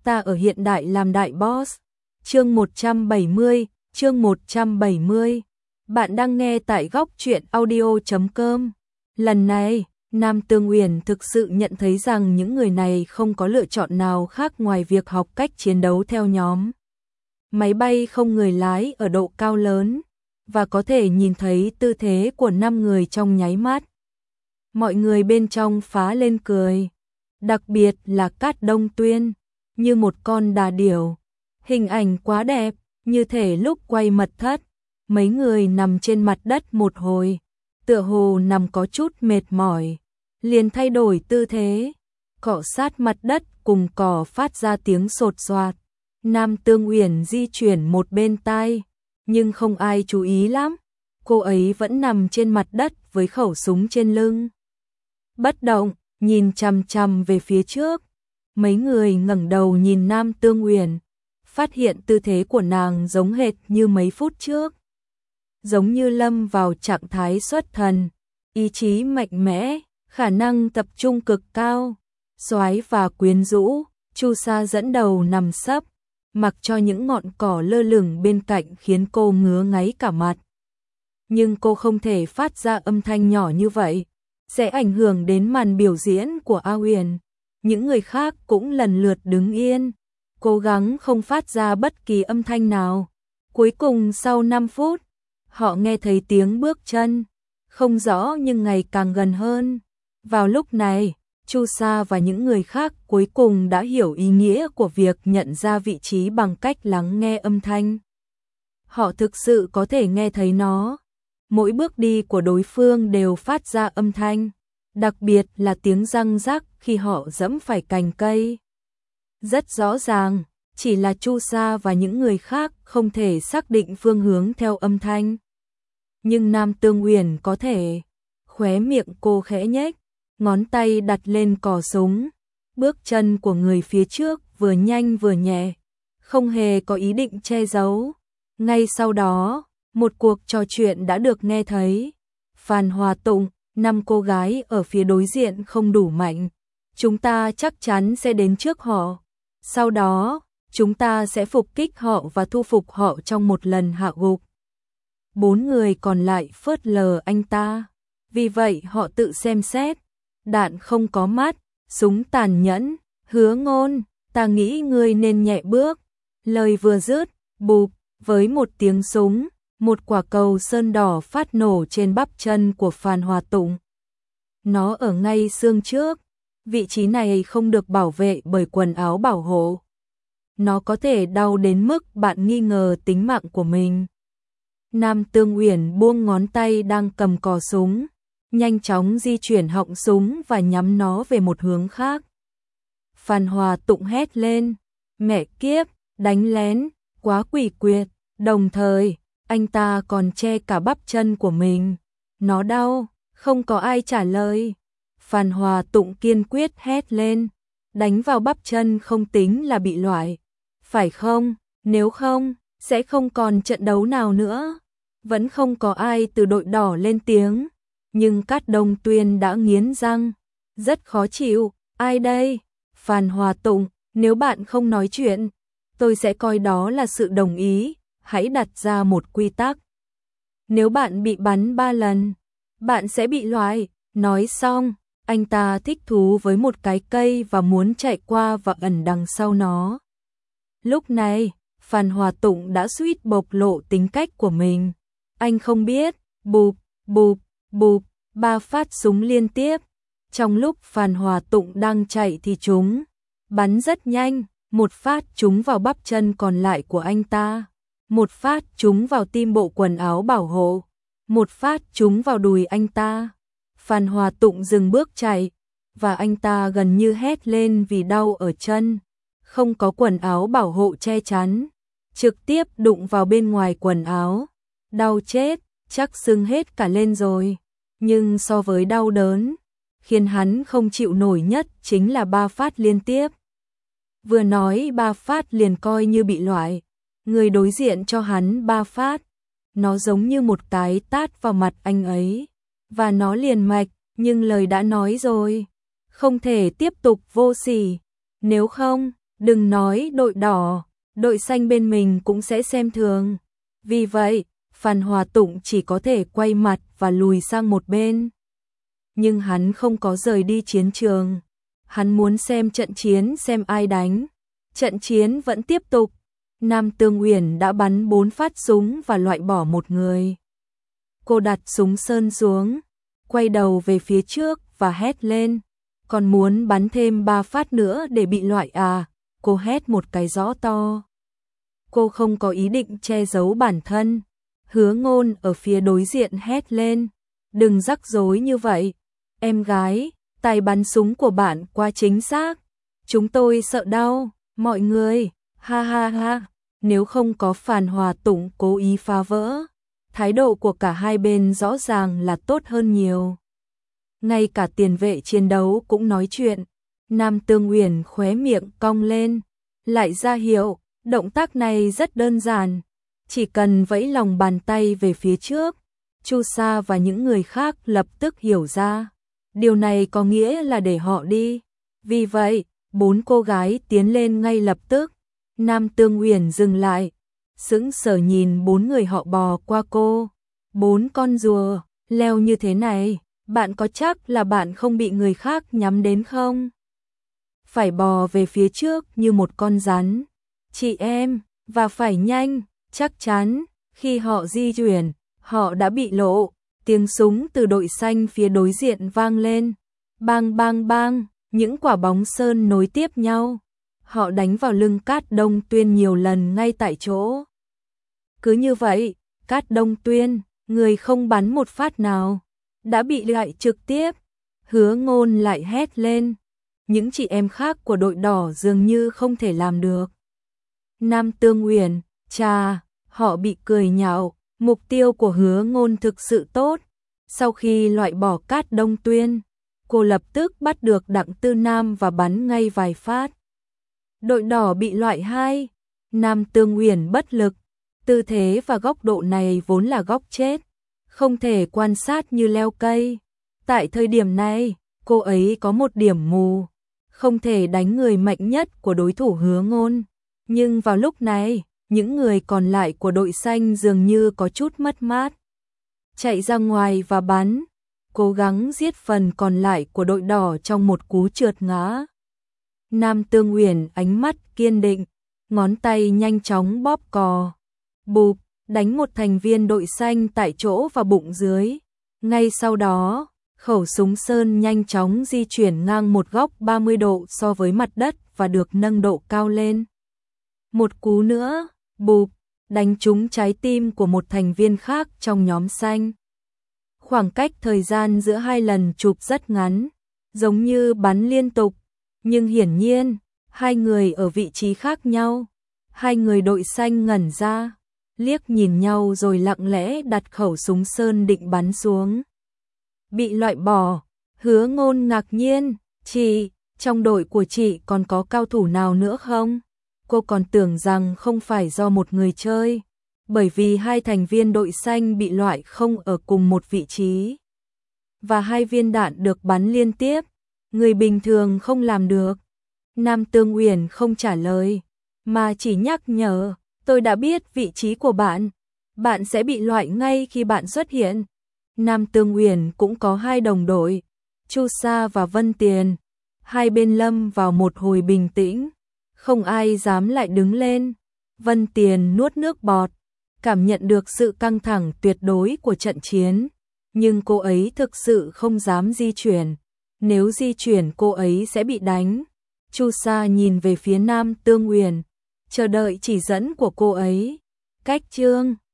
ta ở hiện đại làm đại boss. Chương 170, chương 170. Bạn đang nghe tại góc truyện audio.com. Lần này, Nam Tương Uyển thực sự nhận thấy rằng những người này không có lựa chọn nào khác ngoài việc học cách chiến đấu theo nhóm. Máy bay không người lái ở độ cao lớn, và có thể nhìn thấy tư thế của 5 người trong nháy mắt. Mọi người bên trong phá lên cười, đặc biệt là Cát Đông Tuyên, như một con đà điểu. Hình ảnh quá đẹp, như thể lúc quay mật thất, mấy người nằm trên mặt đất một hồi, tựa hồ nằm có chút mệt mỏi, liền thay đổi tư thế, cọ sát mặt đất cùng cỏ phát ra tiếng sột soạt. Nam Tương Uyển di chuyển một bên tai, nhưng không ai chú ý lắm, cô ấy vẫn nằm trên mặt đất với khẩu súng trên lưng. Bất động, nhìn chằm chằm về phía trước. Mấy người ngẩng đầu nhìn Nam Tương Uyển, phát hiện tư thế của nàng giống hệt như mấy phút trước. Giống như lâm vào trạng thái xuất thần, ý chí mạnh mẽ, khả năng tập trung cực cao, soái và quyến rũ. Chu Sa dẫn đầu nằm sấp, mặc cho những ngọn cỏ lơ lửng bên cạnh khiến cô ngứa ngáy cả mặt. Nhưng cô không thể phát ra âm thanh nhỏ như vậy, sẽ ảnh hưởng đến màn biểu diễn của A Uyển. Những người khác cũng lần lượt đứng yên, cố gắng không phát ra bất kỳ âm thanh nào. Cuối cùng sau 5 phút, họ nghe thấy tiếng bước chân, không rõ nhưng ngày càng gần hơn. Vào lúc này, Chu Sa và những người khác cuối cùng đã hiểu ý nghĩa của việc nhận ra vị trí bằng cách lắng nghe âm thanh. Họ thực sự có thể nghe thấy nó. Mỗi bước đi của đối phương đều phát ra âm thanh, đặc biệt là tiếng răng rắc khi họ giẫm phải cành cây. Rất rõ ràng, chỉ là Chu Sa và những người khác không thể xác định phương hướng theo âm thanh. Nhưng Nam Tương Uyển có thể. Khóe miệng cô khẽ nhếch, ngón tay đặt lên cò súng. Bước chân của người phía trước vừa nhanh vừa nhẹ, không hề có ý định che giấu. Ngay sau đó, một cuộc trò chuyện đã được nghe thấy. Phan Hòa Tụng, 5 cô gái ở phía đối diện không đủ mạnh. Chúng ta chắc chắn sẽ đến trước họ. Sau đó, chúng ta sẽ phục kích họ và thu phục họ trong một lần hạ gục. 4 người còn lại phớt lờ anh ta. Vì vậy họ tự xem xét. Đạn không có mắt, súng tàn nhẫn. Hứa Ngôn, ta nghĩ ngươi nên nhẹ bước. Lời vừa dứt, bụp, với một tiếng súng, một quả cầu sơn đỏ phát nổ trên bắp chân của Phan Hòa Tụng. Nó ở ngay xương trước. Vị trí này không được bảo vệ bởi quần áo bảo hộ. Nó có thể đau đến mức bạn nghi ngờ tính mạng của mình. Nam Tương Uyển buông ngón tay đang cầm cò súng, nhanh chóng di chuyển họng súng và nhắm nó về một hướng khác. Phan Hòa Tụng hét lên, mẹ kiếp, đánh lén, quá quỷ quyệt. Đồng thời, anh ta còn che cả bắp chân của mình. Nó đau, không có ai trả lời. Phan Hòa Tụng kiên quyết hét lên, đánh vào bắp chân không tính là bị loại, phải không? Nếu không, sẽ không còn trận đấu nào nữa. Vẫn không có ai từ đội đỏ lên tiếng, nhưng Cát Đông Tuyên đã nghiến răng, rất khó chịu. Ai đây? Phan Hòa Tụng, nếu bạn không nói chuyện, tôi sẽ coi đó là sự đồng ý. Hãy đặt ra một quy tắc. Nếu bạn bị bắn 3 lần, bạn sẽ bị loại. Nói xong, anh ta thích thú với một cái cây và muốn chạy qua và ẩn đằng sau nó. Lúc này, Phan Hòa Tụng đã suýt bộc lộ tính cách của mình. Anh không biết, bụp, bụp, bụp, 3 phát súng liên tiếp. Trong lúc Phan Hòa Tụng đang chạy thì chúng bắn rất nhanh, một phát trúng vào bắp chân còn lại của anh ta. Một phát trúng vào tim bộ quần áo bảo hộ, một phát trúng vào đùi anh ta. Phan Hòa Tụng dừng bước chạy, và anh ta gần như hét lên vì đau ở chân. Không có quần áo bảo hộ che chắn, trực tiếp đụng vào bên ngoài quần áo. Đau chết, chắc sưng hết cả lên rồi. Nhưng so với đau đớn, khiến hắn không chịu nổi nhất chính là 3 phát liên tiếp. Vừa nói 3 phát liền coi như bị loại. Người đối diện cho hắn 3 phát, nó giống như một cái tát vào mặt anh ấy, và nó liền mạch, nhưng lời đã nói rồi, không thể tiếp tục vô sỉ, nếu không, Đừng nói đội đỏ, đội xanh bên mình cũng sẽ xem thường. Vì vậy, Phan Hòa Tụng chỉ có thể quay mặt và lùi sang một bên. Nhưng hắn không có rời đi chiến trường. Hắn muốn xem trận chiến xem ai đánh. Trận chiến vẫn tiếp tục. Nam Tương Uyển đã bắn 4 phát súng và loại bỏ một người. Cô đặt súng sơn xuống, quay đầu về phía trước và hét lên. Còn muốn bắn thêm 3 phát nữa để bị loại à? Cô hét một cái rõ to. Cô không có ý định che giấu bản thân. Hứa Ngôn ở phía đối diện hét lên. Đừng rắc rối như vậy. Em gái, tài bắn súng của bạn quá chính xác. Chúng tôi sợ đau, mọi người, ha ha ha. Nếu không có Phan Hòa Tụng cố ý phá vỡ, thái độ của cả hai bên rõ ràng là tốt hơn nhiều. Ngay cả tiền vệ chiến đấu cũng nói chuyện. Nam Tương Uyển khóe miệng cong lên, lại ra hiệu, động tác này rất đơn giản, chỉ cần vẫy lòng bàn tay về phía trước. Chu Sa và những người khác lập tức hiểu ra, điều này có nghĩa là để họ đi. Vì vậy, 4 cô gái tiến lên ngay lập tức. Nam Tương Uyển dừng lại, sững sờ nhìn 4 người họ bò qua cô. 4 con rùa, leo như thế này, bạn có chắc là bạn không bị người khác nhắm đến không? Phải bò về phía trước như một con rắn. Chị em, và phải nhanh, chắc chắn, khi họ di chuyển, họ đã bị lộ. Tiếng súng từ đội xanh phía đối diện vang lên. Bang bang bang, những quả bóng sơn nối tiếp nhau. Họ đánh vào lưng Cát Đông Tuyên nhiều lần ngay tại chỗ. Cứ như vậy, Cát Đông Tuyên, người không bắn một phát nào, đã bị loại trực tiếp. Hứa Ngôn lại hét lên. Những chị em khác của đội đỏ dường như không thể làm được. Nam Tương Uyển, chà, họ bị cười nhạo. Mục tiêu của Hứa Ngôn thực sự tốt. Sau khi loại bỏ Cát Đông Tuyên, cô lập tức bắt được Đặng Tư Nam và bắn ngay vài phát. Đội đỏ bị loại 2. Nam Tương Uyển bất lực. Tư thế và góc độ này vốn là góc chết, không thể quan sát như leo cây. Tại thời điểm này, cô ấy có một điểm mù, không thể đánh người mạnh nhất của đối thủ Hứa Ngôn. Nhưng vào lúc này, những người còn lại của đội xanh dường như có chút mất mát. Chạy ra ngoài và bắn, cố gắng giết phần còn lại của đội đỏ trong một cú trượt ngã. Nam Tương Uyển ánh mắt kiên định, ngón tay nhanh chóng bóp cò. Bụp, đánh một thành viên đội xanh tại chỗ vào bụng dưới. Ngay sau đó, khẩu súng sơn nhanh chóng di chuyển ngang một góc 30 độ so với mặt đất và được nâng độ cao lên. Một cú nữa, bụp, đánh trúng trái tim của một thành viên khác trong nhóm xanh. Khoảng cách thời gian giữa hai lần chụp rất ngắn, giống như bắn liên tục, nhưng hiển nhiên, hai người ở vị trí khác nhau. Hai người đội xanh ngẩn ra, liếc nhìn nhau rồi lặng lẽ đặt khẩu súng sơn định bắn xuống. Bị loại bỏ, Hứa Ngôn ngạc nhiên, chị, trong đội của chị còn có cao thủ nào nữa không? Cô còn tưởng rằng không phải do một người chơi, bởi vì hai thành viên đội xanh bị loại không ở cùng một vị trí. Và 2 viên đạn được bắn liên tiếp, người bình thường không làm được. Nam Tương Uyển không trả lời, mà chỉ nhắc nhở, tôi đã biết vị trí của bạn, bạn sẽ bị loại ngay khi bạn xuất hiện. Nam Tương Uyển cũng có 2 đồng đội, Chu Sa và Vân Tiền. Hai bên lâm vào một hồi bình tĩnh, không ai dám lại đứng lên. Vân Tiền nuốt nước bọt, cảm nhận được sự căng thẳng tuyệt đối của trận chiến, nhưng cô ấy thực sự không dám di chuyển. Nếu di chuyển cô ấy sẽ bị đánh. Chu Sa nhìn về phía Nam Tương Uyển, chờ đợi chỉ dẫn của cô ấy. Cách chương